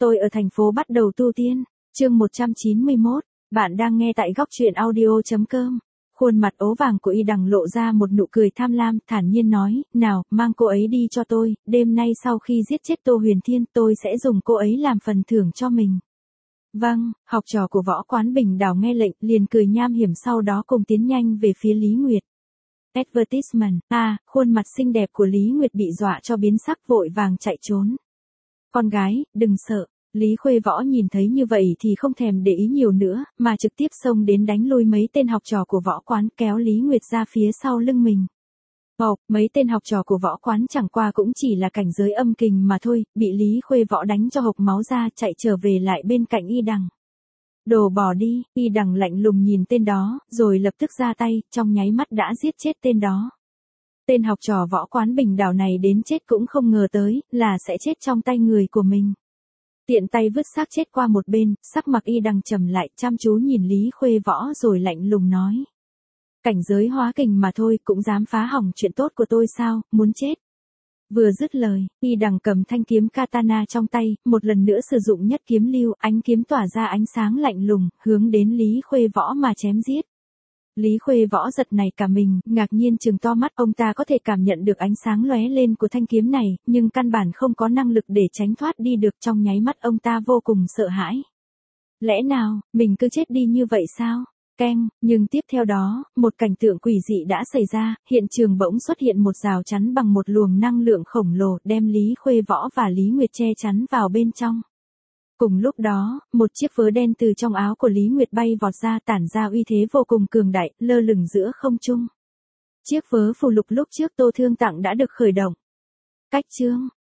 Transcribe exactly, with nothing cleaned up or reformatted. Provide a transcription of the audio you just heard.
Tôi ở thành phố bắt đầu tu tiên. Chương một trăm chín mươi mốt. Bạn đang nghe tại góc truyện audio chấm com. Khuôn mặt ố vàng của Y Đằng lộ ra một nụ cười tham lam, thản nhiên nói, nào, mang cô ấy đi cho tôi, đêm nay sau khi giết chết Tô Huyền Thiên tôi sẽ dùng cô ấy làm phần thưởng cho mình. Vâng, học trò của Võ Quán Bình Đào nghe lệnh liền cười nham hiểm, sau đó cùng tiến nhanh về phía Lý Nguyệt. Advertisement, à, khuôn mặt xinh đẹp của Lý Nguyệt bị dọa cho biến sắc, vội vàng chạy trốn. Con gái, đừng sợ. Lý Khuê Võ nhìn thấy như vậy thì không thèm để ý nhiều nữa, mà trực tiếp xông đến đánh lui mấy tên học trò của Võ Quán, kéo Lý Nguyệt ra phía sau lưng mình. Bọc, mấy tên học trò của Võ Quán chẳng qua cũng chỉ là cảnh giới âm kình mà thôi, bị Lý Khuê Võ đánh cho hộc máu ra, chạy trở về lại bên cạnh Y Đằng. Đồ bỏ đi. Y Đằng lạnh lùng nhìn tên đó, rồi lập tức ra tay, trong nháy mắt đã giết chết tên đó. Tên học trò Võ Quán Bình Đào này đến chết cũng không ngờ tới, là sẽ chết trong tay người của mình. Tiện tay vứt xác chết qua một bên, sắc mặt Y Đằng trầm lại, chăm chú nhìn Lý Khuê Võ rồi lạnh lùng nói. Cảnh giới hóa kình mà thôi, cũng dám phá hỏng chuyện tốt của tôi sao, muốn chết. Vừa dứt lời, Y Đằng cầm thanh kiếm katana trong tay, một lần nữa sử dụng nhất kiếm lưu, ánh kiếm tỏa ra ánh sáng lạnh lùng, hướng đến Lý Khuê Võ mà chém giết. Lý Khuê Võ giật nảy cả mình, ngạc nhiên trừng to mắt, ông ta có thể cảm nhận được ánh sáng lóe lên của thanh kiếm này, nhưng căn bản không có năng lực để tránh thoát đi được, trong nháy mắt ông ta vô cùng sợ hãi. Lẽ nào, mình cứ chết đi như vậy sao? Keng, nhưng tiếp theo đó, một cảnh tượng quỷ dị đã xảy ra, hiện trường bỗng xuất hiện một rào chắn bằng một luồng năng lượng khổng lồ, đem Lý Khuê Võ và Lý Nguyệt che chắn vào bên trong. Cùng lúc đó, một chiếc vớ đen từ trong áo của Lý Nguyệt bay vọt ra, tản ra uy thế vô cùng cường đại, lơ lửng giữa không trung. Chiếc vớ phù lục lúc trước Tô Thương tặng đã được khởi động. Cách chương,